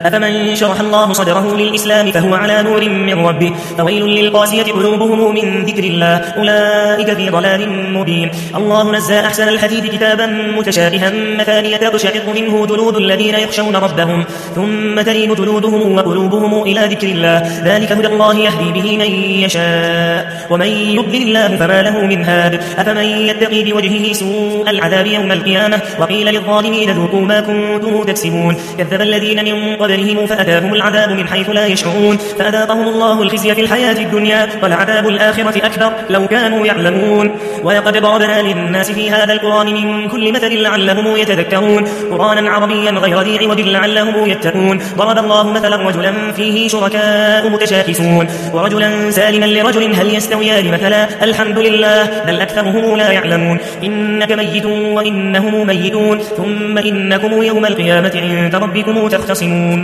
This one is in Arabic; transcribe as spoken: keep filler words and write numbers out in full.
أفمن شرح الله صدره للإسلام فهو على نور من ربه فويل للقاسية قلوبهم من ذكر الله أولئك في ضلال مبين. الله نزل أحسن الحديث كتابا متشابها مثانية تقشعر منه جلود الذين يخشون ربهم ثم تلين جلودهم وقلوبهم إلى ذكر الله ذلك هدى الله يهدي به من يشاء ومن يضلل الله فما له من هاد. أفمن يتقي بوجهه سوء العذاب يوم القيامة وقيل للظالمين ذوقوا ما كنتم تكسبون. كذب الذين من قبلهم فأتاهم العذاب من حيث لا يشعرون فأذاقهم الله الخزي في الحياة الدنيا ولعذاب الآخرة أكبر لو كانوا يعلمون. ولقد ضربنا للناس في هذا القرآن من كل مثل لعلهم يتذكرون قرآنا عربيا غير ذي عوج لعلهم يتقون. ضرب الله مثلا رجلا فيه شركاء متشاكسون ورجلا سالما لرجل هل يستويان مثلا الحمد لله بل أكثرهم لا يعلمون. إنك ميت وإنهم ميتون ثم إنكم يوم القيامة عند ربكم تختصمون.